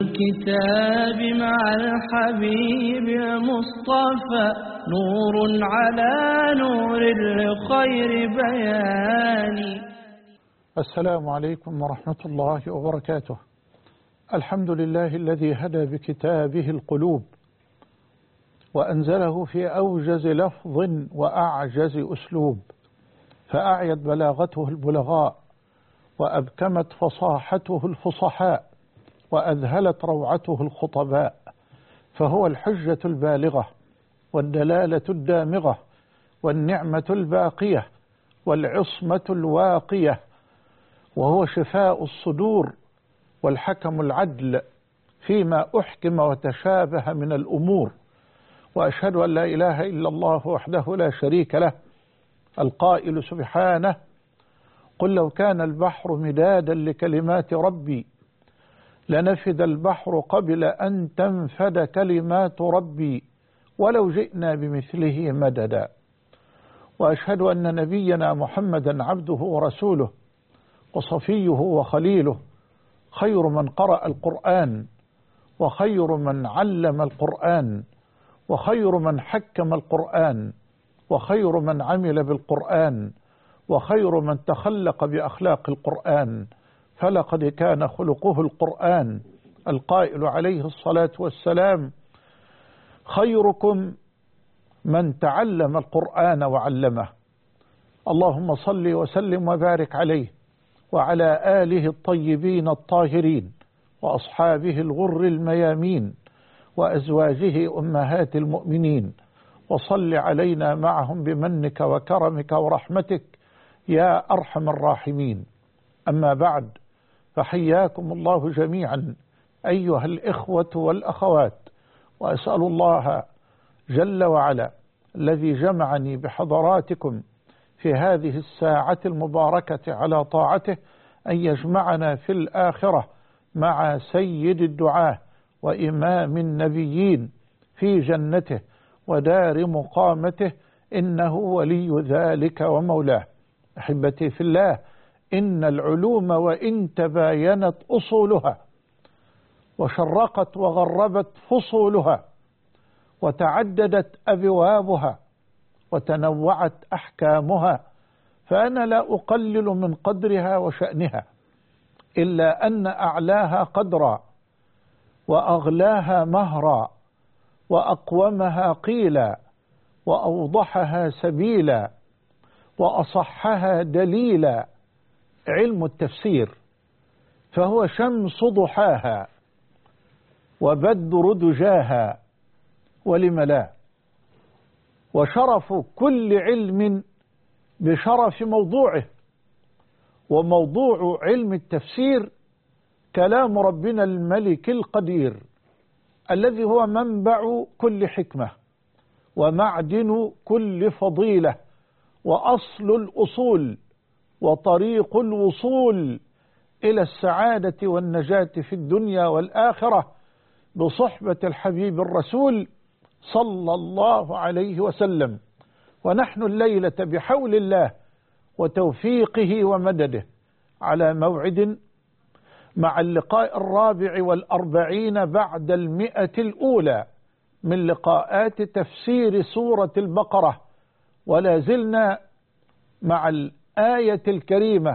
الكتاب مع الحبيب المصطفى نور على نور لخير بيان. السلام عليكم ورحمة الله وبركاته. الحمد لله الذي هدى بكتابه القلوب وأنزله في أوجز لفظ وأعجز أسلوب، فأعيت بلاغته البلغاء وأبكمت فصاحته الفصحاء وأذهلت روعته الخطباء، فهو الحجة البالغة والدلالة الدامغة والنعمة الباقية والعصمة الواقية، وهو شفاء الصدور والحكم العدل فيما أحكم وتشابه من الأمور. وأشهد أن لا إله إلا الله وحده لا شريك له القائل سبحانه: قل لو كان البحر مدادا لكلمات ربي لنفد البحر قبل أن تنفد كلمات ربي ولو جئنا بمثله مددا. وأشهد أن نبينا محمدا عبده ورسوله وصفيه وخليله، خير من قرأ القرآن وخير من علم القرآن وخير من حكم القرآن وخير من عمل بالقرآن وخير من تخلق بأخلاق القرآن، فلقد كان خلقه القرآن، القائل عليه الصلاة والسلام: خيركم من تعلم القرآن وعلمه. اللهم صل وسلم وبارك عليه وعلى آله الطيبين الطاهرين وأصحابه الغر الميامين وأزواجه أمهات المؤمنين، وصل علينا معهم بمنك وكرمك ورحمتك يا أرحم الراحمين. أما بعد، فحياكم الله جميعا أيها الإخوة والأخوات، وأسأل الله جل وعلا الذي جمعني بحضراتكم في هذه الساعة المباركة على طاعته أن يجمعنا في الآخرة مع سيد الدعاة وإمام النبيين في جنته ودار مقامته، إنه ولي ذلك ومولاه. أحبتي في الله، إن العلوم وإن تباينت أصولها وشرقت وغربت فصولها وتعددت أبوابها وتنوعت أحكامها، فأنا لا أقلل من قدرها وشأنها، إلا أن أعلاها قدرا وأغلاها مهرا وأقومها قيلا وأوضحها سبيلا وأصحها دليلا علم التفسير، فهو شمس ضحاها وبدر دجاها، ولم لا؟ وشرف كل علم بشرف موضوعه، وموضوع علم التفسير كلام ربنا الملك القدير الذي هو منبع كل حكمة ومعدن كل فضيلة وأصل الأصول وطريق الوصول إلى السعادة والنجاة في الدنيا والآخرة بصحبة الحبيب الرسول صلى الله عليه وسلم. ونحن الليلة بحول الله وتوفيقه ومدده على موعد مع اللقاء 44 بعد 100 الأولى من لقاءات تفسير سورة البقرة، ولا زلنا مع الآية الكريمة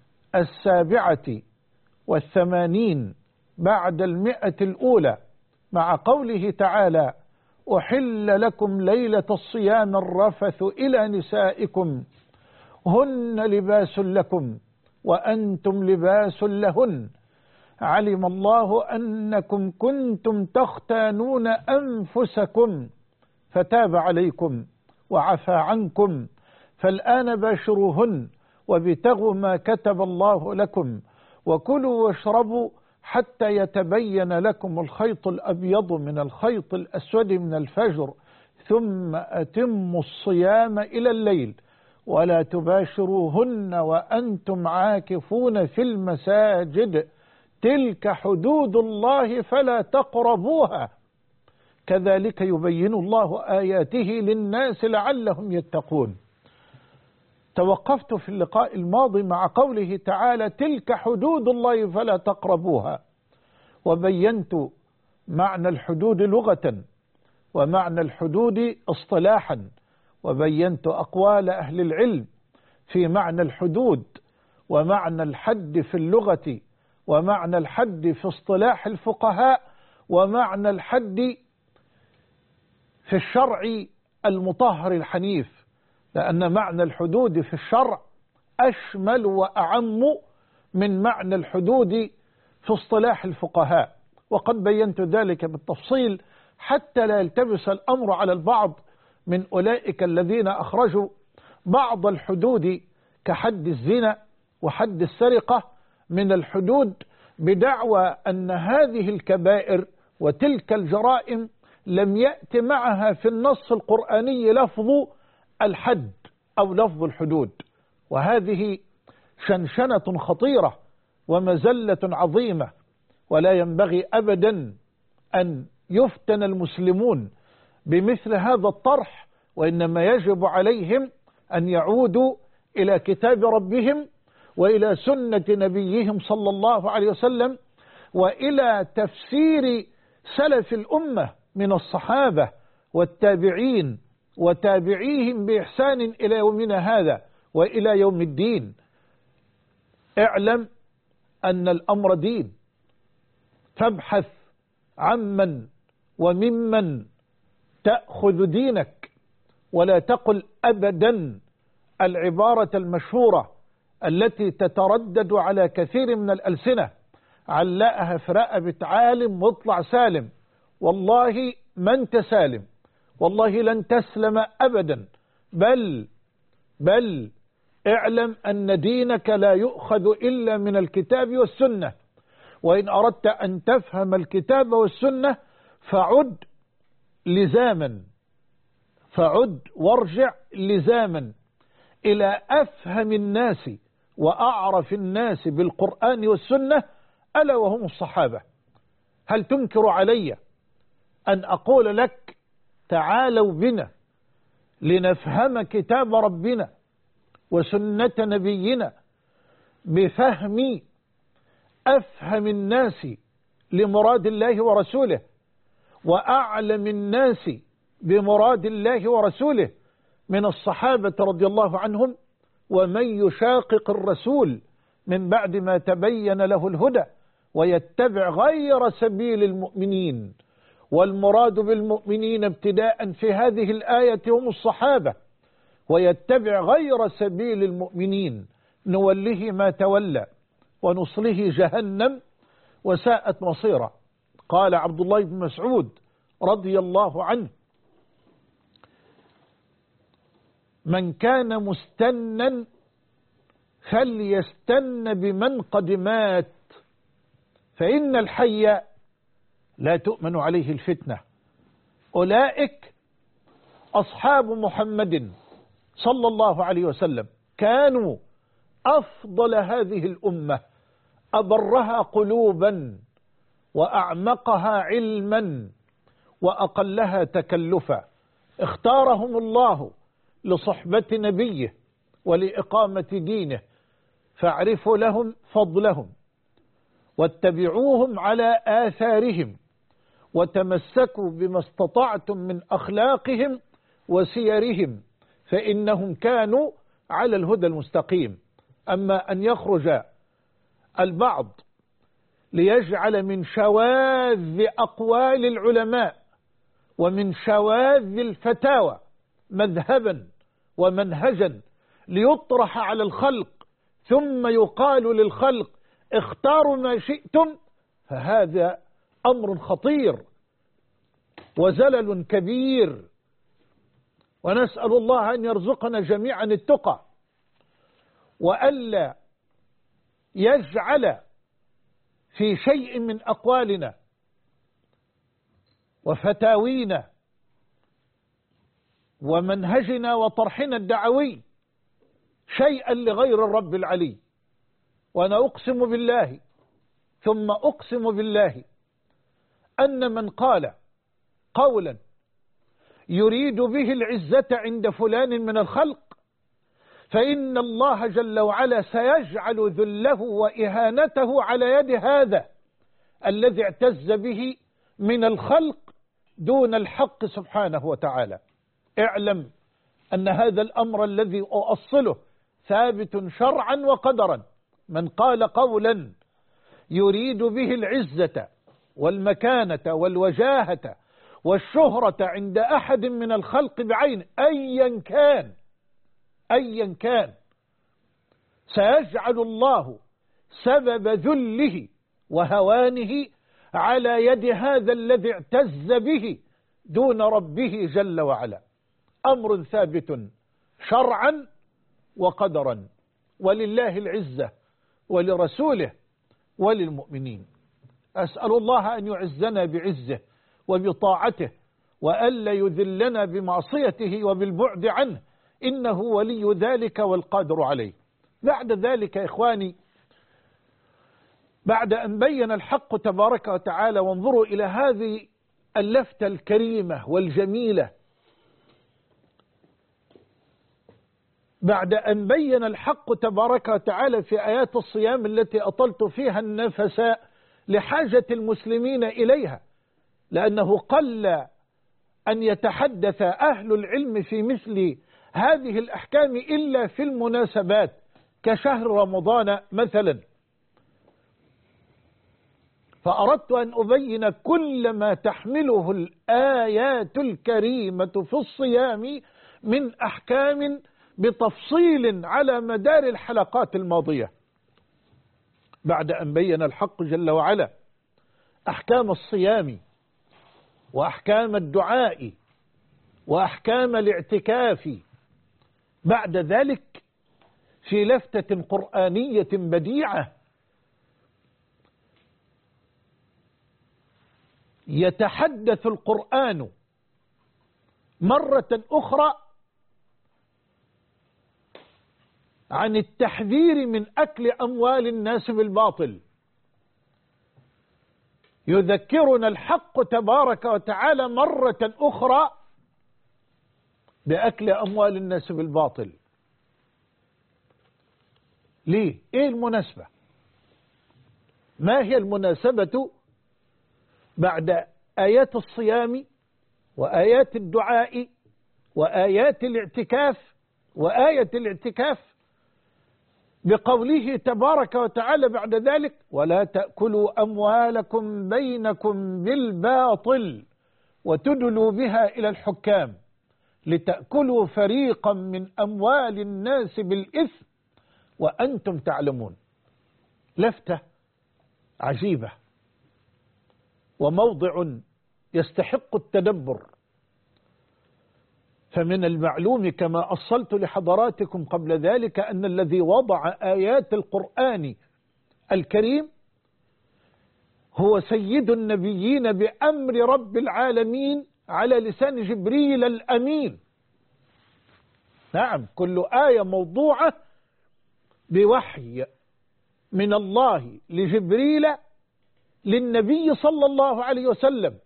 87 بعد 100 الأولى، مع قوله تعالى: أحل لكم ليلة الصيام الرفث إلى نسائكم هن لباس لكم وأنتم لباس لهن علم الله أنكم كنتم تختانون أنفسكم فتاب عليكم وعفى عنكم، فالآن باشروهن وابتغوا ما كتب الله لكم وكلوا واشربوا حتى يتبين لكم الخيط الأبيض من الخيط الأسود من الفجر، ثم أتموا الصيام إلى الليل ولا تباشروهن وأنتم عاكفون في المساجد تلك حدود الله فلا تقربوها كذلك يبين الله آياته للناس لعلهم يتقون. توقفت في اللقاء الماضي مع قوله تعالى: تلك حدود الله فلا تقربوها، وبينت معنى الحدود لغة ومعنى الحدود اصطلاحا، وبينت أقوال أهل العلم في معنى الحدود ومعنى الحد في اللغة ومعنى الحد في اصطلاح الفقهاء ومعنى الحد في الشرع المطهر الحنيف، لأن معنى الحدود في الشرع أشمل وأعم من معنى الحدود في اصطلاح الفقهاء، وقد بينت ذلك بالتفصيل حتى لا يلتبس الأمر على البعض من أولئك الذين أخرجوا بعض الحدود كحد الزنا وحد السرقة من الحدود بدعوى أن هذه الكبائر وتلك الجرائم لم يأت معها في النص القرآني لفظ الحد أو لفظ الحدود، وهذه شنشنة خطيرة ومزلة عظيمة، ولا ينبغي أبدا أن يفتن المسلمون بمثل هذا الطرح، وإنما يجب عليهم أن يعودوا إلى كتاب ربهم وإلى سنة نبيهم صلى الله عليه وسلم وإلى تفسير سلف الأمة من الصحابة والتابعين وتابعيهم بإحسان إلى يومنا هذا وإلى يوم الدين. اعلم أن الأمر دين، فابحث عمن وممن تأخذ دينك، ولا تقل أبدا العبارة المشهورة التي تتردد على كثير من الألسنة: علقها في رقبة عالم واطلع سالم. والله ما انت سالم، والله لن تسلم أبدا، بل اعلم أن دينك لا يؤخذ إلا من الكتاب والسنة، وإن أردت أن تفهم الكتاب والسنة فعد وارجع لزاما إلى أفهم الناس وأعرف الناس بالقرآن والسنة، ألا وهم الصحابة. هل تنكر علي أن أقول لك تعالوا بنا لنفهم كتاب ربنا وسنة نبينا بفهم أفهم الناس لمراد الله ورسوله وأعلم الناس بمراد الله ورسوله من الصحابة رضي الله عنهم، ومن يشاقق الرسول من بعد ما تبين له الهدى ويتبع غير سبيل المؤمنين، والمراد بالمؤمنين ابتداء في هذه الآية هم الصحابة، ويتبع غير سبيل المؤمنين نوله ما تولى ونصله جهنم وساءت مصيرا. قال عبد الله بن مسعود رضي الله عنه: من كان مستنا فليستن بمن قد مات، فإن الحي لا تؤمن عليه الفتنة. أولئك أصحاب محمد صلى الله عليه وسلم، كانوا أفضل هذه الأمة، أبرها قلوبا وأعمقها علما وأقلها تكلفا، اختارهم الله لصحبة نبيه ولإقامة دينه، فاعرفوا لهم فضلهم واتبعوهم على آثارهم وتمسكوا بما استطعتم من أخلاقهم وسيرهم، فإنهم كانوا على الهدى المستقيم. أما أن يخرج البعض ليجعل من شواذ أقوال العلماء ومن شواذ الفتاوى مذهبا ومنهجا ليطرح على الخلق ثم يقال للخلق اختاروا ما شئتم، فهذا أمر خطير وزلل كبير، ونسأل الله أن يرزقنا جميعا التقى، وألا يجعل في شيء من أقوالنا وفتاوينا ومنهجنا وطرحنا الدعوي شيئا لغير الرب العلي. وأنا أقسم بالله ثم أقسم بالله أن من قال قولا يريد به العزة عند فلان من الخلق فإن الله جل وعلا سيجعل ذله وإهانته على يد هذا الذي اعتز به من الخلق دون الحق سبحانه وتعالى. اعلم أن هذا الأمر الذي أؤصله ثابت شرعا وقدرا. من قال قولا يريد به العزة والمكانة والوجاهة والشهرة عند أحد من الخلق بعين أيا كان سيجعل الله سبب ذله وهوانه على يد هذا الذي اعتز به دون ربه جل وعلا. أمر ثابت شرعا وقدرا، ولله العزة ولرسوله وللمؤمنين. أسأل الله أن يعزنا بعزه وبطاعته، وألا يذلنا بمعصيته وبالبعد عنه، إنه ولي ذلك والقادر عليه. بعد ذلك يا إخواني، بعد أن بين الحق تبارك وتعالى، وانظروا إلى هذه اللفتة الكريمة والجميلة، بعد أن بين الحق تبارك وتعالى في آيات الصيام التي أطلت فيها النفس لحاجة المسلمين إليها، لأنه قل أن يتحدث أهل العلم في مثل هذه الأحكام إلا في المناسبات كشهر رمضان مثلا، فأردت أن أبين كل ما تحمله الآيات الكريمة في الصيام من أحكام بتفصيل على مدار الحلقات الماضية. بعد أن بين الحق جل وعلا أحكام الصيام وأحكام الدعاء وأحكام الاعتكاف، بعد ذلك في لفتة قرآنية بديعة يتحدث القرآن مرة أخرى عن التحذير من أكل أموال الناس بالباطل. يذكرنا الحق تبارك وتعالى مرة أخرى بأكل أموال الناس بالباطل. ليه؟ إيه المناسبة؟ ما هي المناسبة بعد آيات الصيام وآيات الدعاء وآيات الاعتكاف وآية الاعتكاف بقوله تبارك وتعالى بعد ذلك: ولا تأكلوا أموالكم بينكم بالباطل وتدلوا بها إلى الحكام لتأكلوا فريقا من أموال الناس بالإثم وأنتم تعلمون. لفتة عجيبة وموضع يستحق التدبر. فمن المعلوم كما أصلت لحضراتكم قبل ذلك أن الذي وضع آيات القرآن الكريم هو سيد النبيين بأمر رب العالمين على لسان جبريل الأمين. نعم، كل آية موضوعة بوحي من الله لجبريل للنبي صلى الله عليه وسلم،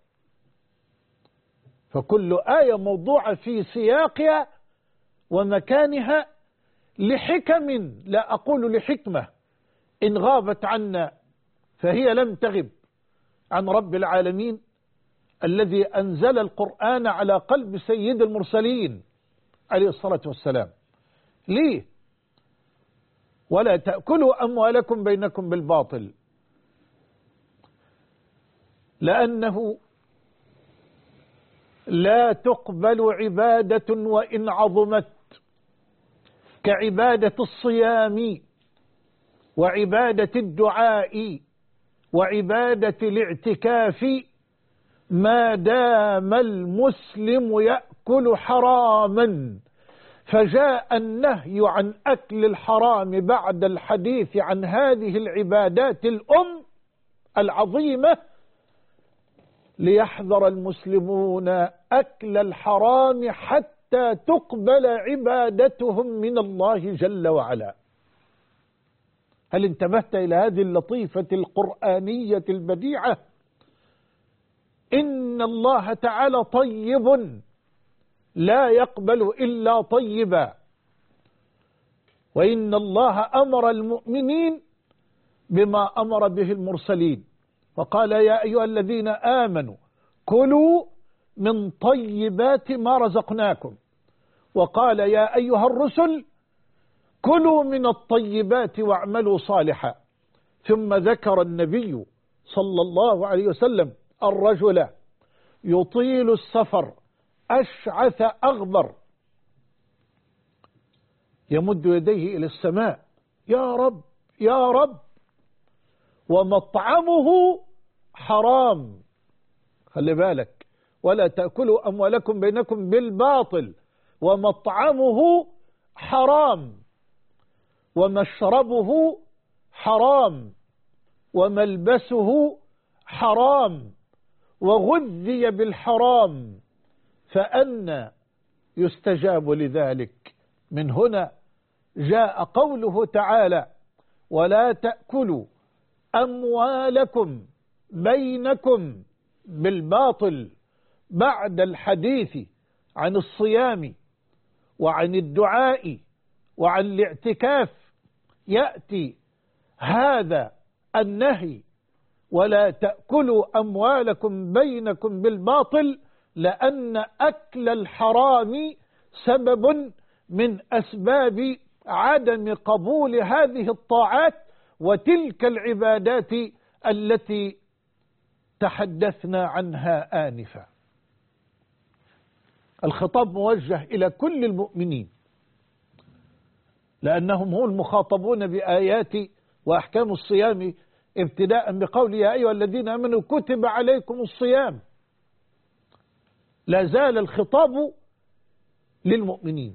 فكل آية موضوعة في سياقها ومكانها لحكم، لا أقول لحكمة إن غابت عنا فهي لم تغب عن رب العالمين الذي أنزل القرآن على قلب سيد المرسلين عليه الصلاة والسلام. ليه؟ ولا تأكلوا أموالكم بينكم بالباطل، لأنه لا تقبل عبادة وإن عظمت كعبادة الصيام وعبادة الدعاء وعبادة الاعتكاف ما دام المسلم يأكل حراما. فجاء النهي عن أكل الحرام بعد الحديث عن هذه العبادات العظيمة ليحذر المسلمون أكل الحرام حتى تقبل عبادتهم من الله جل وعلا. هل انتبهت إلى هذه اللطيفة القرآنية البديعة؟ إن الله تعالى طيب لا يقبل إلا طيبا، وإن الله أمر المؤمنين بما أمر به المرسلين، فقال يا أيها الذين آمنوا كلوا من طيبات ما رزقناكم، وقال يا أيها الرسل كلوا من الطيبات واعملوا صالحا. ثم ذكر النبي صلى الله عليه وسلم الرجل يطيل السفر أشعث أغبر يمد يديه إلى السماء يا رب يا رب، ومطعمه حرام. خلي بالك، ولا تأكلوا أموالكم بينكم بالباطل، ومطعمه حرام، ومشربه حرام، وملبسه حرام، وغذي بالحرام، فأنى يستجاب لذلك؟ من هنا جاء قوله تعالى ولا تأكلوا أموالكم بينكم بالباطل، بعد الحديث عن الصيام وعن الدعاء وعن الاعتكاف يأتي هذا النهي ولا تأكلوا أموالكم بينكم بالباطل، لأن أكل الحرام سبب من أسباب عدم قبول هذه الطاعات وتلك العبادات التي تحدثنا عنها آنفا. الخطاب موجه إلى كل المؤمنين، لأنهم هم المخاطبون بآيات وأحكام الصيام، ابتداء بقول يا أيها الذين آمنوا كتب عليكم الصيام. لا زال الخطاب للمؤمنين.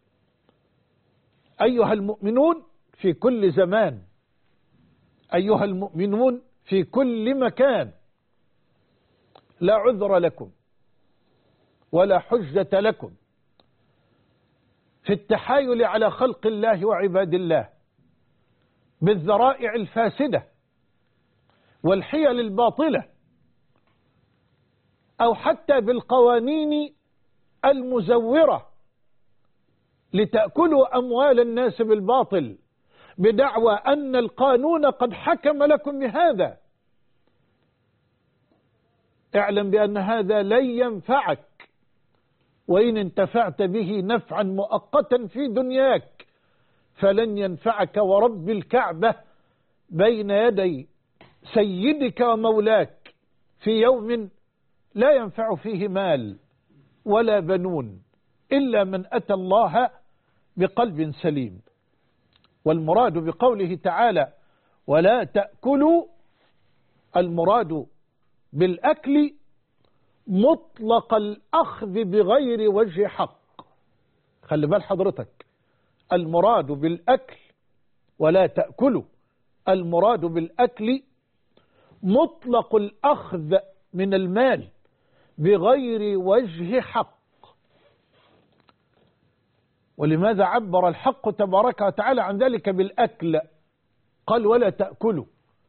أيها المؤمنون في كل زمان، أيها المؤمنون في كل مكان، لا عذر لكم ولا حجة لكم في التحايل على خلق الله وعباد الله بالذرائع الفاسدة والحيل الباطلة، أو حتى بالقوانين المزورة لتأكلوا أموال الناس بالباطل بدعوى أن القانون قد حكم لكم بهذا. اعلم بأن هذا لن ينفعك، وإن انتفعت به نفعا مؤقتا في دنياك فلن ينفعك ورب الكعبة بين يدي سيدك ومولاك في يوم لا ينفع فيه مال ولا بنون إلا من أتى الله بقلب سليم. والمراد بقوله تعالى ولا تأكلوا، المراد بالأكل مطلق الأخذ بغير وجه حق. خلي بال حضرتك، المراد بالأكل ولا تأكلوا، المراد بالأكل مطلق الأخذ من المال بغير وجه حق. ولماذا عبر الحق تبارك وتعالى عن ذلك بالأكل؟ قال ولا تأكلوا،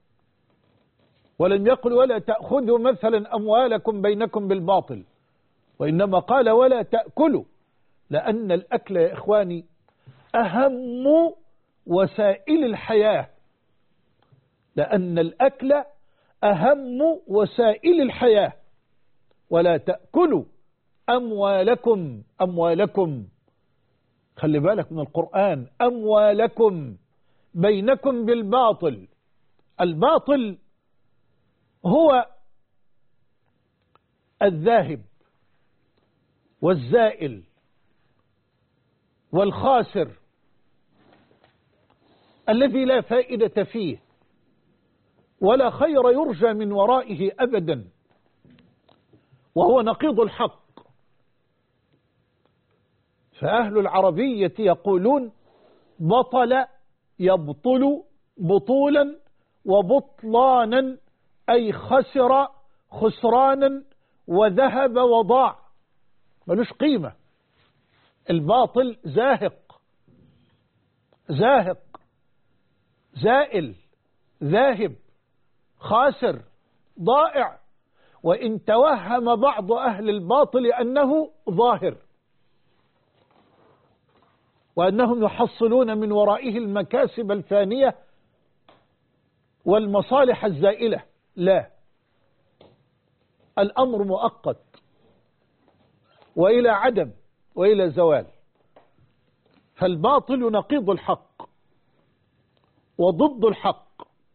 ولم يقل ولا تأخذوا مثلا أموالكم بينكم بالباطل، وإنما قال ولا تأكلوا، لأن الأكل يا إخواني أهم وسائل الحياة، لأن الأكل أهم وسائل الحياة. ولا تأكلوا أموالكم، خلي بالك من القرآن، أموالكم بينكم بالباطل. الباطل هو الذاهب والزائل والخاسر الذي لا فائدة فيه ولا خير يرجى من ورائه أبدا، وهو نقيض الحق. فأهل العربية يقولون بطل يبطل بطولا وبطلانا، أي خسر خسرانا وذهب وضاع، ملوش قيمة. الباطل زاهق زائل ذاهب خاسر ضائع، وإن توهم بعض أهل الباطل أنه ظاهر وأنهم يحصلون من ورائه المكاسب الفانية والمصالح الزائلة، لا، الأمر مؤقت وإلى عدم وإلى زوال. فالباطل نقيض الحق وضد الحق،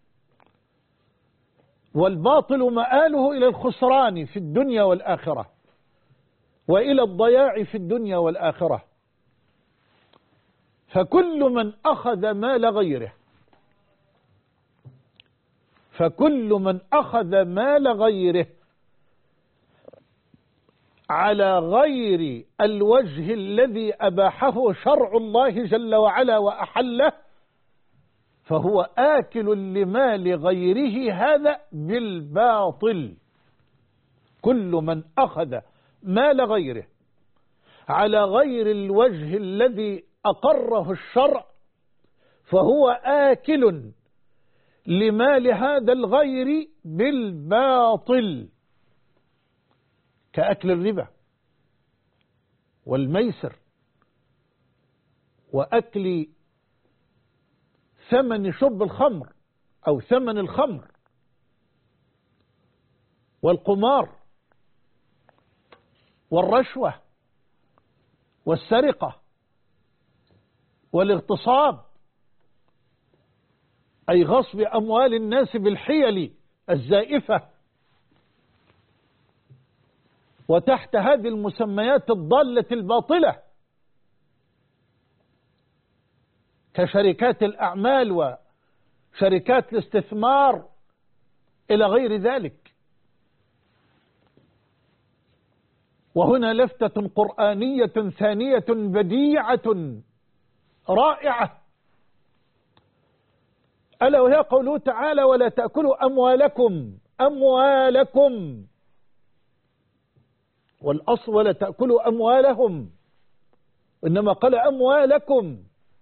والباطل مآله إلى الخسران في الدنيا والآخرة وإلى الضياع في الدنيا والآخرة. فكل من أخذ مال غيره على غير الوجه الذي أباحه شرع الله جل وعلا وأحله فهو آكل لمال غيره هذا بالباطل. كل من أخذ مال غيره على غير الوجه الذي أقره الشرع فهو آكل لمال هذا الغير بالباطل، كأكل الربا والميسر وأكل ثمن شرب الخمر أو ثمن الخمر والقمار والرشوة والسرقة والاغتصاب، أي غصب أموال الناس بالحيل الزائفة. وتحت هذه المسميات الضالة الباطلة كشركات الأعمال وشركات الاستثمار إلى غير ذلك. وهنا لفتة قرآنية ثانية بديعة رائعة، ألا وهي قوله تعالى: ولا تأكلوا أموالكم، والأصل ولا تأكلوا أموالهم، إنما قال أموالكم.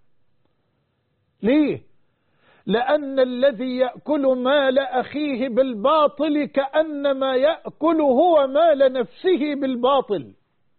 ليه؟ لأن الذي يأكل مال أخيه بالباطل كأنما يأكل هو مال نفسه بالباطل.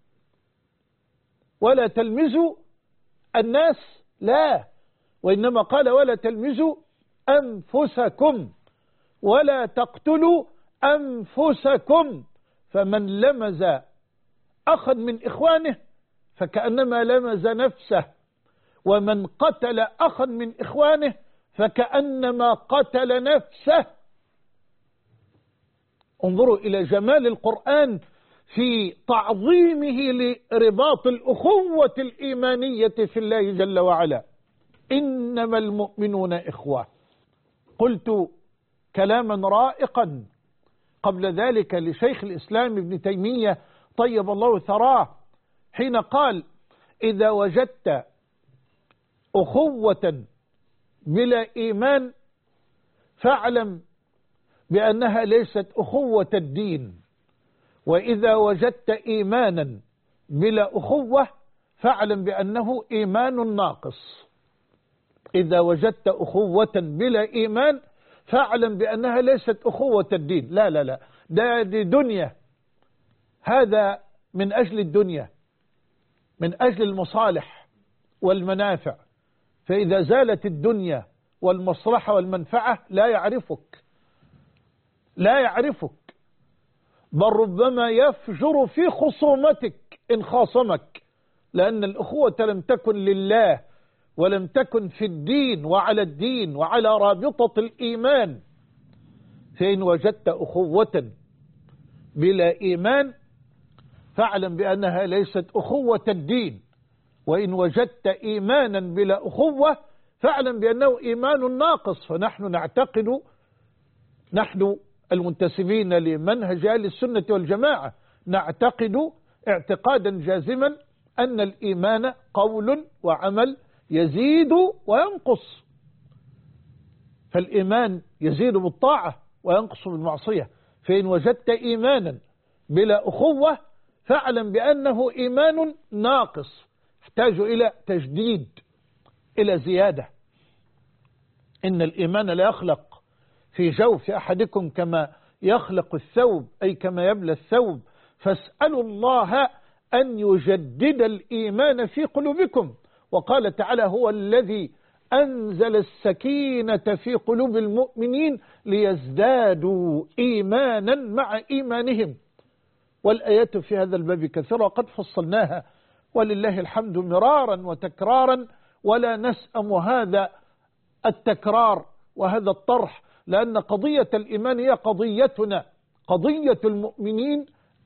ولا تلمزوا الناس، لا، وإنما قال ولا تلمزوا أنفسكم ولا تقتلوا أنفسكم. فمن لمز أخا من إخوانه فكأنما لمز نفسه، ومن قتل أخا من إخوانه فكأنما قتل نفسه. انظروا إلى جمال القرآن في تعظيمه لرباط الأخوة الإيمانية في الله جل وعلا. إنما المؤمنون إخوة. قلت كلاما رائقا قبل ذلك لشيخ الإسلام ابن تيمية طيب الله ثراه، حين قال: إذا وجدت أخوة بلا إيمان فاعلم بأنها ليست أخوة الدين، وإذا وجدت إيمانا بلا أخوة فاعلم بأنه إيمان ناقص. إذا وجدت أخوة بلا إيمان فاعلم بأنها ليست أخوة الدين. لا لا لا، دي دنيا، هذا من أجل الدنيا، من أجل المصالح والمنافع. فإذا زالت الدنيا والمصلحة والمنفعة لا يعرفك، بل ربما يفجر في خصومتك إن خاصمك، لأن الأخوة لم تكن لله ولم تكن في الدين وعلى الدين وعلى رابطة الإيمان. فإن وجدت أخوة بلا إيمان فاعلم بأنها ليست أخوة الدين، وإن وجدت إيمانا بلا أخوة فاعلم بأنه إيمان ناقص. فنحن نعتقد، نحن المنتسبين لمنهج أهل السنة والجماعة، نعتقد اعتقادا جازما أن الإيمان قول وعمل يزيد وينقص. فالإيمان يزيد بالطاعة وينقص بالمعصية. فإن وجدت إيمانا بلا أخوة فاعلم بأنه إيمان ناقص، يحتاج إلى تجديد، إلى زيادة. إن الإيمان لا يخلق في جوف أحدكم كما يخلق الثوب، أي كما يبلى الثوب. فاسألوا الله أن يجدد الإيمان في قلوبكم. وقال تعالى: هو الذي أنزل السكينة في قلوب المؤمنين ليزدادوا إيمانا مع إيمانهم. والآيات في هذا الباب كثيرة وقد فصلناها ولله الحمد مرارا وتكرارا، ولا نسأم هذا التكرار وهذا الطرح، لأن قضية الإيمان هي قضيتنا، قضية المؤمنين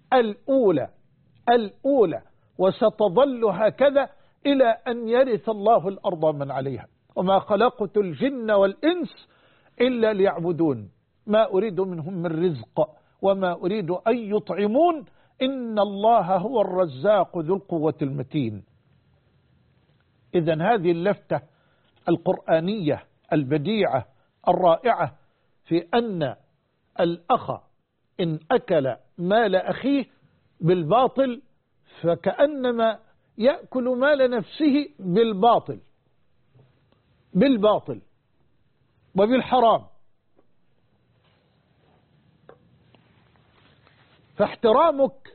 الأولى، وستظل هكذا إلى أن يرث الله الأرض من عليها. وما خلقت الجن والإنس إلا ليعبدون ما أريد منهم من رزق وما أريد أن يطعمون إن الله هو الرزاق ذو القوة المتين. إذن هذه اللفتة القرآنية البديعة الرائعة في أن الأخ إن أكل مال أخيه بالباطل فكأنما يأكل مال نفسه بالباطل وبالحرام. فاحترامك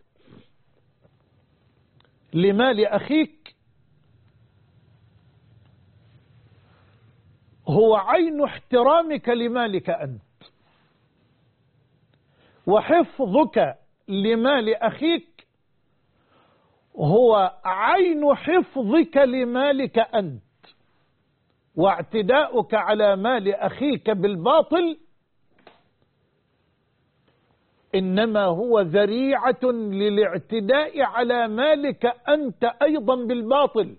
لمال أخيك هو عين احترامك لمالك أنت، وحفظك لمال أخيك هو عين حفظك لمالك أنت، واعتداؤك على مال أخيك بالباطل إنما هو ذريعة للاعتداء على مالك أنت أيضا بالباطل.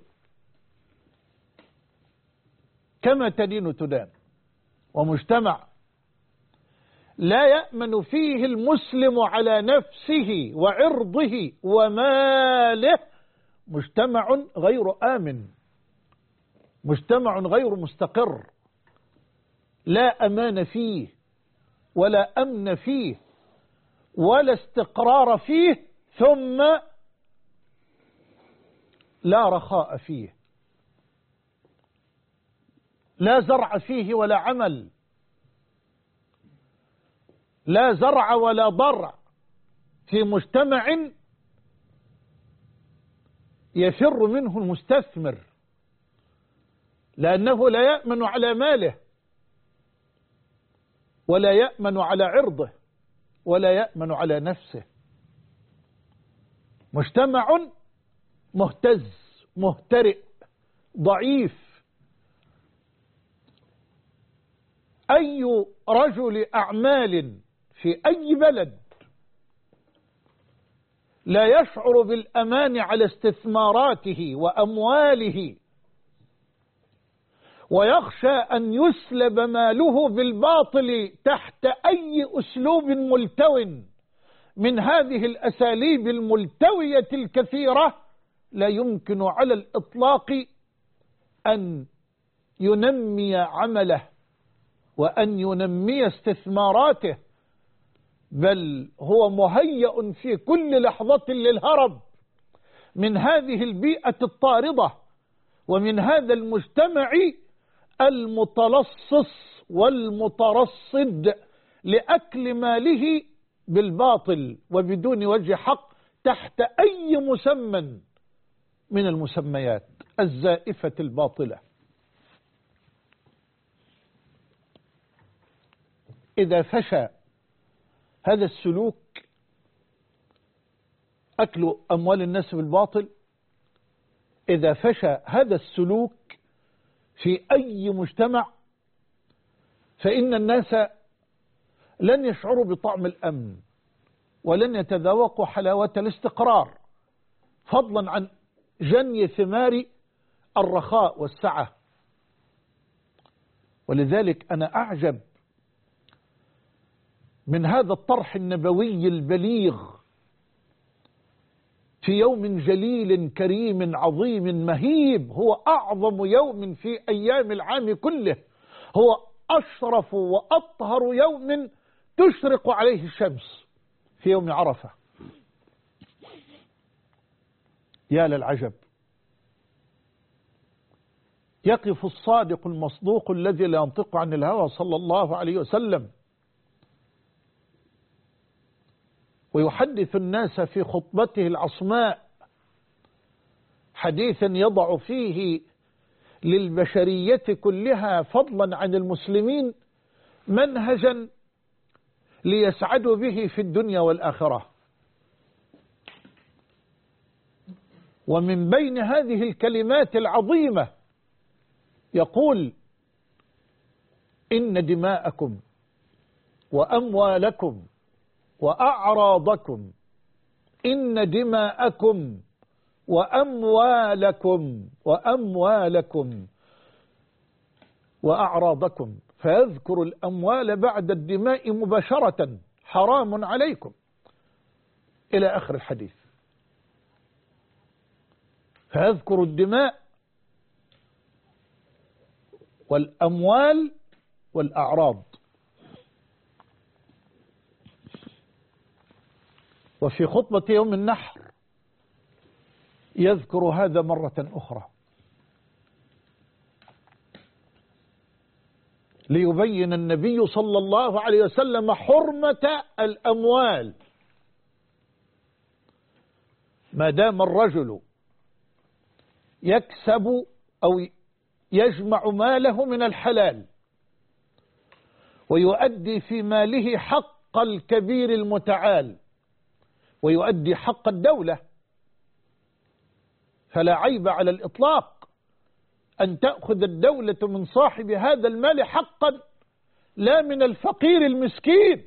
كما تدين تدان. ومجتمع لا يأمن فيه المسلم على نفسه وعرضه وماله مجتمع غير آمن، مجتمع غير مستقر، لا أمان فيه ولا أمن فيه ولا استقرار فيه، ثم لا رخاء فيه، لا زرع فيه ولا عمل، لا زرع ولا ضرع في مجتمع يفر منه المستثمر، لأنه لا يأمن على ماله ولا يأمن على عرضه ولا يأمن على نفسه. مجتمع مهتز مهترئ ضعيف. أي رجل أعمال في أي بلد لا يشعر بالأمان على استثماراته وأمواله ويخشى أن يسلب ماله بالباطل تحت أي أسلوب ملتو من هذه الأساليب الملتوية الكثيرة، لا يمكن على الإطلاق أن ينمي عمله وأن ينمي استثماراته، بل هو مهيأ في كل لحظة للهرب من هذه البيئة الطاردة ومن هذا المجتمع المتلصص والمترصد لأكل ماله بالباطل وبدون وجه حق تحت أي مسمى من المسميات الزائفة الباطلة. إذا فشى هذا السلوك، أكل أموال الناس بالباطل، إذا فشى هذا السلوك في أي مجتمع فإن الناس لن يشعروا بطعم الأمن ولن يتذوقوا حلاوة الاستقرار، فضلا عن جني ثمار الرخاء والسعة. ولذلك أنا أعجب من هذا الطرح النبوي البليغ في يوم جليل كريم عظيم مهيب، هو أعظم يوم في أيام العام كله، هو أشرف وأطهر يوم تشرق عليه الشمس في يوم عرفة. يا للعجب، يقف الصادق المصدوق الذي لا ينطق عن الهوى صلى الله عليه وسلم ويحدث الناس في خطبته العصماء حديثا يضع فيه للبشرية كلها فضلا عن المسلمين منهجا ليسعدوا به في الدنيا والآخرة. ومن بين هذه الكلمات العظيمة يقول: إن دماءكم وأموالكم وأعراضكم، إن دماءكم وأموالكم وأعراضكم، فيذكر الأموال بعد الدماء مباشرة: حرام عليكم، إلى آخر الحديث. فيذكر الدماء والأموال والأعراض. وفي خطبة يوم النحر يذكر هذا مرة أخرى ليبين النبي صلى الله عليه وسلم حرمة الأموال. ما دام الرجل يكسب أو يجمع ماله من الحلال ويؤدي في ماله حق الكبير المتعال ويؤدي حق الدولة، فلا عيب على الإطلاق أن تأخذ الدولة من صاحب هذا المال حقا، لا من الفقير المسكين،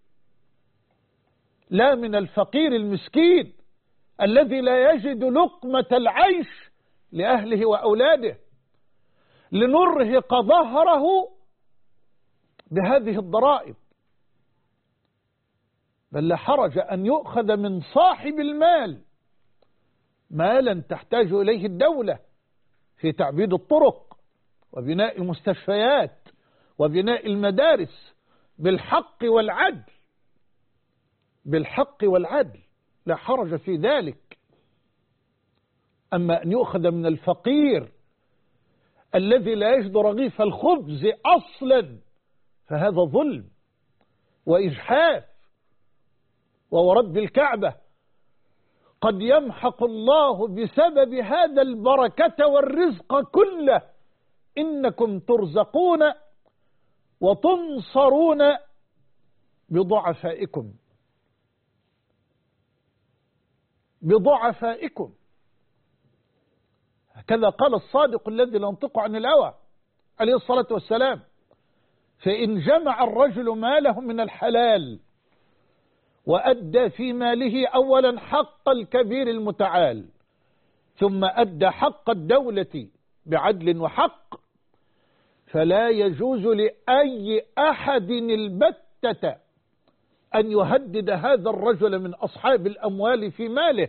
لا من الفقير المسكين الذي لا يجد لقمة العيش لأهله وأولاده، لنرهق ظهره بهذه الضرائب. بل لا حرج أن يؤخذ من صاحب المال مالا تحتاج إليه الدولة في تعبيد الطرق وبناء المستشفيات وبناء المدارس بالحق والعدل، بالحق والعدل، لا حرج في ذلك. أما أن يؤخذ من الفقير الذي لا يجد رغيف الخبز أصلا فهذا ظلم وإجحاف. وورب الكعبة قد يمحق الله بسبب هذا البركة والرزق كله، إنكم ترزقون وتنصرون بضعفائكم، بضعفائكم. هكذا قال الصادق الذي لا ينطق عن الهوى عليه الصلاة والسلام: فإن جمع الرجل ماله من الحلال وأدى في ماله أولا حق الكبير المتعال ثم أدى حق الدولة بعدل وحق، فلا يجوز لأي أحد البتة أن يهدد هذا الرجل من أصحاب الأموال في ماله،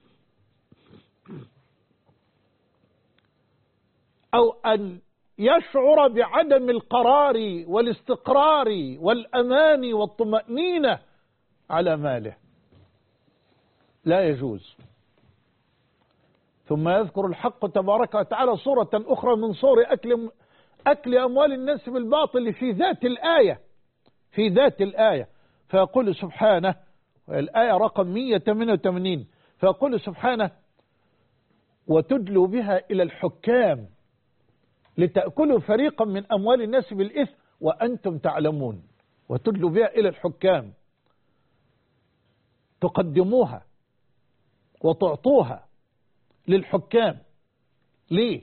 أو أن يشعر بعدم القرار والاستقرار والأمان والطمأنينة على ماله، لا يجوز. ثم يذكر الحق تبارك وتعالى صورة أخرى من صور أكل أموال الناس بالباطل في ذات الآية، فيقول سبحانه، الآية رقم 188، فيقول سبحانه: وتدلوا بها إلى الحكام لتأكلوا فريقا من أموال الناس بالإثم وأنتم تعلمون. وتدلوا بها إلى الحكام، تقدموها وتعطوها للحكام. ليه؟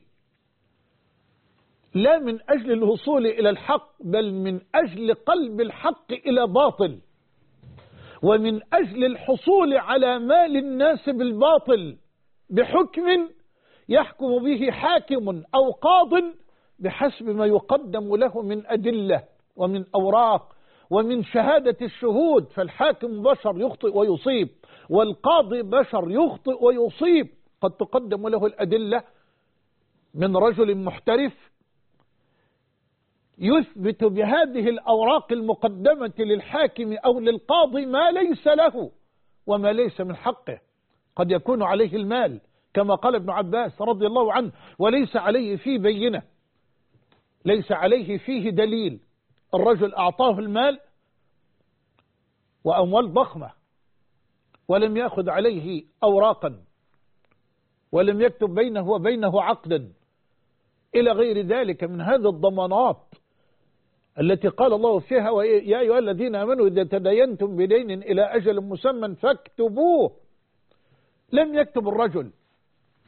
لا من أجل الوصول إلى الحق، بل من أجل قلب الحق إلى باطل، ومن أجل الحصول على مال الناس بالباطل بحكم يحكم به حاكم أو قاض بحسب ما يقدم له من أدلة ومن أوراق ومن شهادة الشهود. فالحاكم بشر يخطئ ويصيب، والقاضي بشر يخطئ ويصيب. قد تقدم له الأدلة من رجل محترف يثبت بهذه الأوراق المقدمة للحاكم أو للقاضي ما ليس له وما ليس من حقه. قد يكون عليه المال كما قال ابن عباس رضي الله عنه: وليس عليه فيه بينة، ليس عليه فيه دليل. الرجل أعطاه المال وأموال ضخمة ولم يأخذ عليه أوراقا ولم يكتب بينه وبينه عقدا إلى غير ذلك من هذه الضمانات التي قال الله فيها: يا أيها الذين آمنوا إذا تداينتم بدين إلى أجل مسمى فاكتبوه. لم يكتب الرجل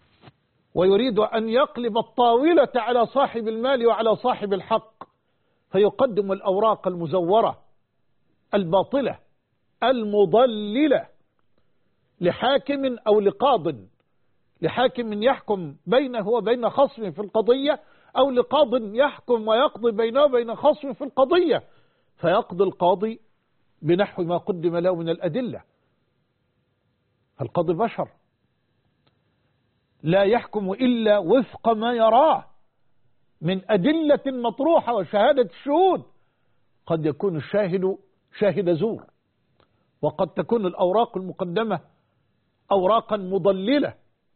ويريد أن يقلب الطاولة على صاحب المال وعلى صاحب الحق، فيقدم الأوراق المزورة الباطلة المضللة لحاكم أو لقاض، لحاكم يحكم بينه وبين خصم في القضية، أو لقاض يحكم ويقضي بينه وبين خصم في القضية، فيقضي القاضي بنحو ما قدم له من الأدلة. القاضي بشر لا يحكم إلا وفق ما يراه من أدلة مطروحة وشهادة الشهود. قد يكون الشاهد شاهد زور، وقد تكون الأوراق المقدمة أوراقا مضللة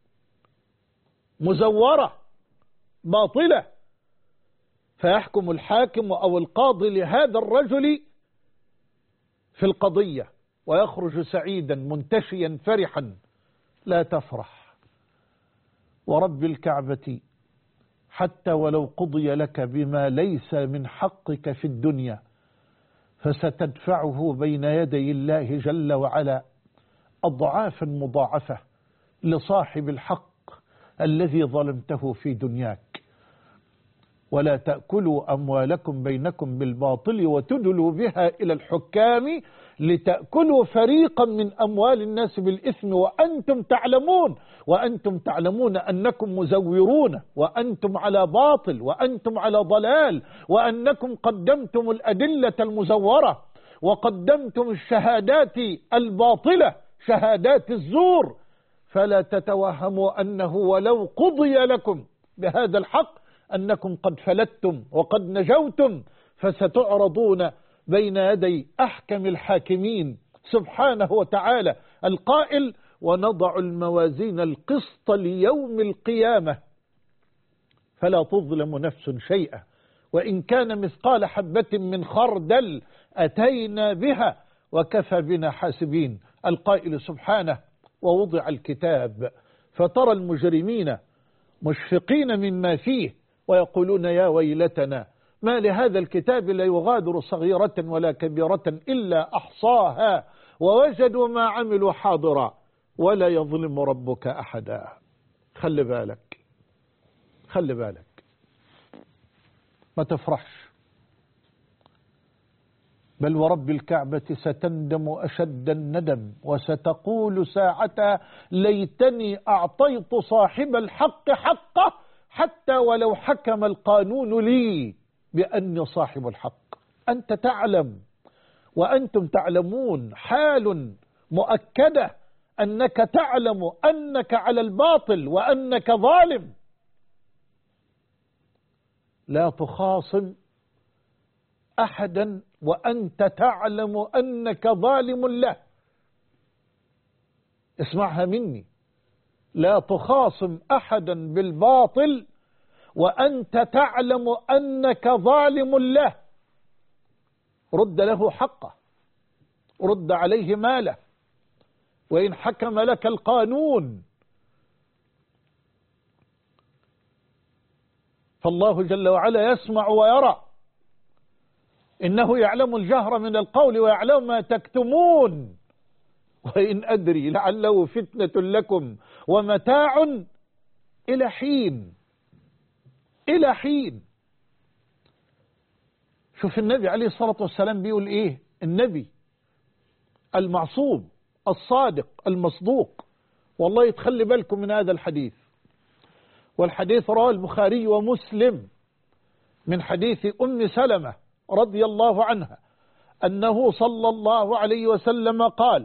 مزورة باطلة، فيحكم الحاكم أو القاضي لهذا الرجل في القضية ويخرج سعيدا منتشيا فرحا. لا تفرح ورب الكعبة حتى ولو قضي لك بما ليس من حقك في الدنيا، فستدفعه بين يدي الله جل وعلا أضعافا مضاعفة لصاحب الحق الذي ظلمته في دنياك. ولا تأكلوا أموالكم بينكم بالباطل وتدلوا بها إلى الحكام لتأكلوا فريقا من أموال الناس بالإثم وأنتم تعلمون أنكم مزورون، وأنتم على باطل، وأنتم على ضلال، وأنكم قدمتم الأدلة المزورة وقدمتم الشهادات الباطلة، شهادات الزور. فلا تتوهموا أنه ولو قضي لكم بهذا الحق أنكم قد فلتم وقد نجوتم، فستعرضون بين يدي أحكم الحاكمين سبحانه وتعالى القائل: ونضع الموازين القسط ليوم القيامة فلا تظلم نفس شيئا وإن كان مثقال حبة من خردل أتينا بها وكفى بنا حاسبين. القائل سبحانه: ووضع الكتاب فترى المجرمين مشفقين مما فيه ويقولون يا ويلتنا ما لهذا الكتاب لا يغادر صغيرة ولا كبيرة إلا أحصاها ووجدوا ما عملوا حاضرا ولا يظلم ربك أحدا. خلي بالك ما تفرحش، بل ورب الكعبة ستندم أشد الندم وستقول ساعتها: ليتني أعطيت صاحب الحق حقه حتى ولو حكم القانون لي بأني صاحب الحق. أنت تعلم وأنتم تعلمون، حال مؤكدة أنك تعلم أنك على الباطل وأنك ظالم. لا تخاصم أحدا وأنت تعلم أنك ظالم له. اسمعها مني: لا تخاصم أحدا بالباطل وأنت تعلم أنك ظالم له. رد له حقه، رد عليه ماله، وإن حكم لك القانون. فالله جل وعلا يسمع ويرى، إنه يعلم الجهر من القول ويعلم ما تكتمون. وإن أدري لعله فتنة لكم ومتاع إلى حين. شوف النبي عليه الصلاة والسلام بيقول إيه، النبي المعصوم الصادق المصدوق. والله يتخلي بالكم من هذا الحديث، والحديث رواه البخاري ومسلم من حديث أم سلمة رضي الله عنها أنه صلى الله عليه وسلم قال: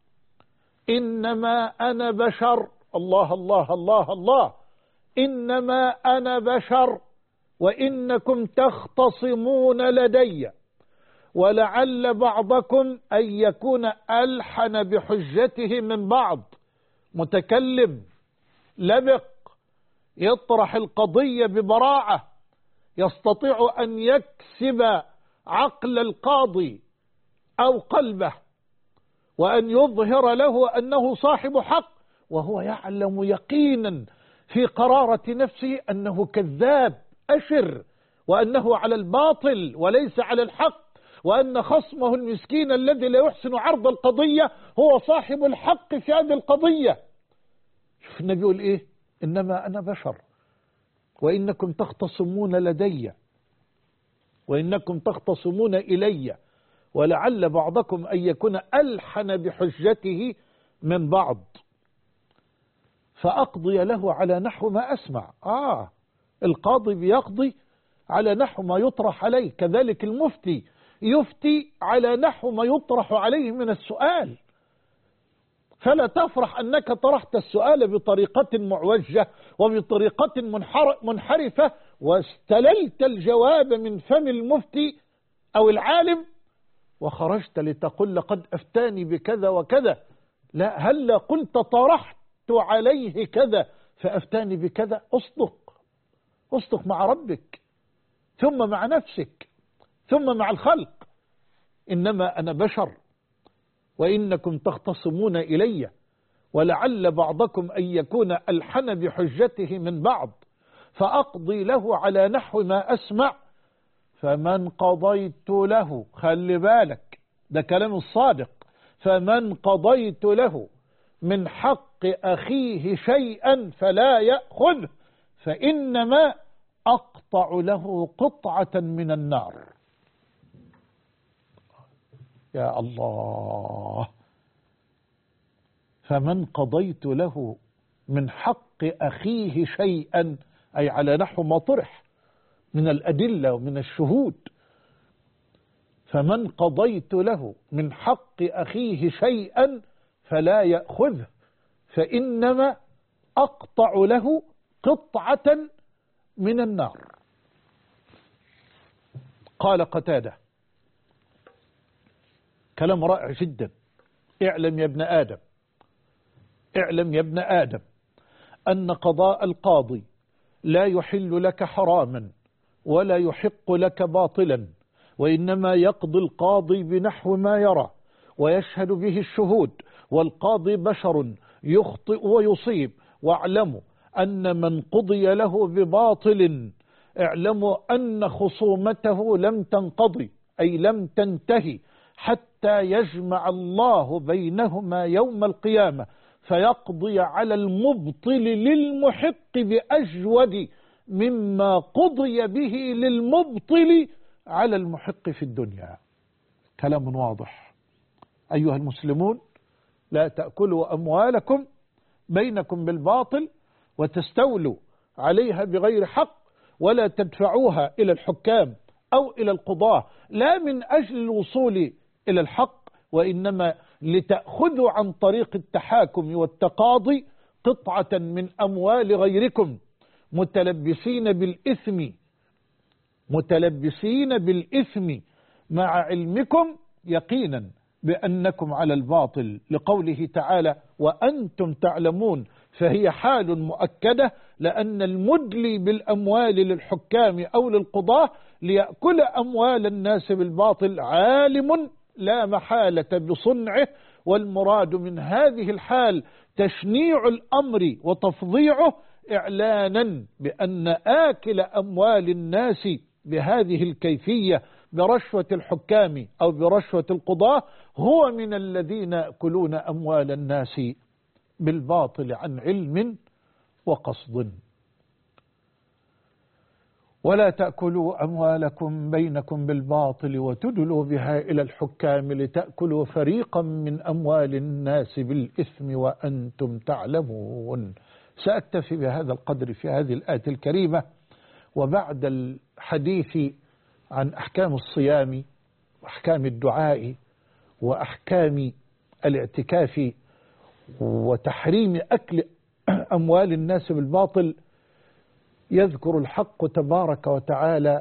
إنما أنا بشر. الله الله الله الله. إنما أنا بشر وإنكم تختصمون لدي، ولعل بعضكم أن يكون ألحن بحجته من بعض، متكلم لبق يطرح القضية ببراعة، يستطيع أن يكسب عقل القاضي أو قلبه وأن يظهر له أنه صاحب حق، وهو يعلم يقينا في قرارة نفسه أنه كذاب أشر، وأنه على الباطل وليس على الحق، وأن خصمه المسكين الذي لا يحسن عرض القضية هو صاحب الحق في هذه القضية. شوف النبي يقول إيه: إنما أنا بشر، وإنكم تختصمون لدي، وإنكم تختصمون إلي، ولعل بعضكم أن يكون ألحن بحجته من بعض، فأقضي له على نحو ما أسمع. القاضي بيقضي على نحو ما يطرح عليه، كذلك المفتي يفتي على نحو ما يطرح عليه من السؤال. فلا تفرح أنك طرحت السؤال بطريقة معوجة وبطريقة منحرفة واستللت الجواب من فم المفتي أو العالم وخرجت لتقول لقد أفتاني بكذا وكذا. لا، هل قلت طرحت عليه كذا فأفتاني بكذا؟ أصدق مع ربك، ثم مع نفسك، ثم مع الخلق. إنما أنا بشر، وإنكم تختصمون إلي، ولعل بعضكم أن يكون ألحن بحجته من بعض، فأقضي له على نحو ما أسمع. فمن قضيت له، خلي بالك ده كلام الصادق، فمن قضيت له من حق أخيه شيئا فلا يأخذ، فإنما أقطع له قطعة من النار. يا الله، فمن قضيت له من حق أخيه شيئا، أي على نحو ما طرح من الأدلة ومن الشهود. فمن قضيت له من حق أخيه شيئا فلا يأخذه، فإنما أقطع له قطعة من النار. قال قتادة كلام رائع جدا: اعلم يا ابن آدم، اعلم يا ابن آدم أن قضاء القاضي لا يحل لك حراما ولا يحق لك باطلا، وإنما يقضي القاضي بنحو ما يرى ويشهد به الشهود، والقاضي بشر يخطئ ويصيب. واعلموا أن من قضي له بباطل، اعلموا أن خصومته لم تنقضي، أي لم تنتهي، حتى يجمع الله بينهما يوم القيامة فيقضي على المبطل للمحق بأجود مما قضي به للمبطل على المحق في الدنيا. كلام واضح. أيها المسلمون، لا تأكلوا أموالكم بينكم بالباطل وتستولوا عليها بغير حق، ولا تدفعوها إلى الحكام أو إلى القضاة، لا من أجل الوصول إلى الحق، وإنما لتأخذوا عن طريق التحاكم والتقاضي قطعة من أموال غيركم، متلبسين بالإثم مع علمكم يقينا بأنكم على الباطل، لقوله تعالى: وأنتم تعلمون. فهي حال مؤكدة، لأن المدلي بالأموال للحكام أو للقضاة ليأكل أموال الناس بالباطل عالم لا محالة بصنعه، والمراد من هذه الحال تشنيع الأمر وتفضيعه، إعلانا بأن آكل أموال الناس بهذه الكيفية برشوة الحكام أو برشوة القضاة هو من الذين يأكلون أموال الناس بالباطل عن علم وقصد. ولا تأكلوا أموالكم بينكم بالباطل وتدلوا بها إلى الحكام لتأكلوا فريقا من أموال الناس بالإثم وأنتم تعلمون. سأكتفي بهذا القدر في هذه الآية الكريمة، وبعد الحديث عن أحكام الصيام وأحكام الدعاء وأحكام الاعتكاف وتحريم أكل أموال الناس بالباطل، يذكر الحق تبارك وتعالى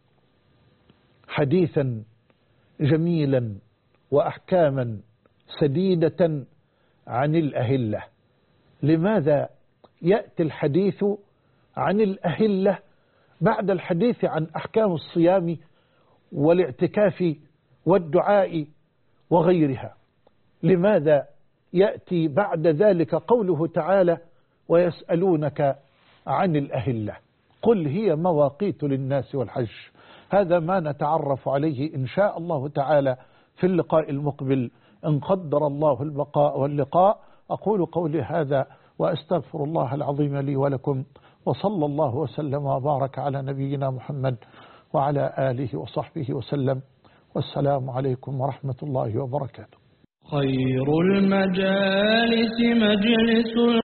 حديثا جميلا وأحكاما سديدة عن الأهلة. لماذا يأتي الحديث عن الأهلة بعد الحديث عن أحكام الصيام والاعتكاف والدعاء وغيرها؟ لماذا يأتي بعد ذلك قوله تعالى: ويسألونك عن الأهلة قل هي مواقيت للناس والحج؟ هذا ما نتعرف عليه إن شاء الله تعالى في اللقاء المقبل إن قدر الله البقاء واللقاء. أقول قولي هذا وأستغفر الله العظيم لي ولكم، وصلى الله وسلم وبارك على نبينا محمد وعلى آله وصحبه وسلم، والسلام عليكم ورحمة الله وبركاته. خير المجالس مجلس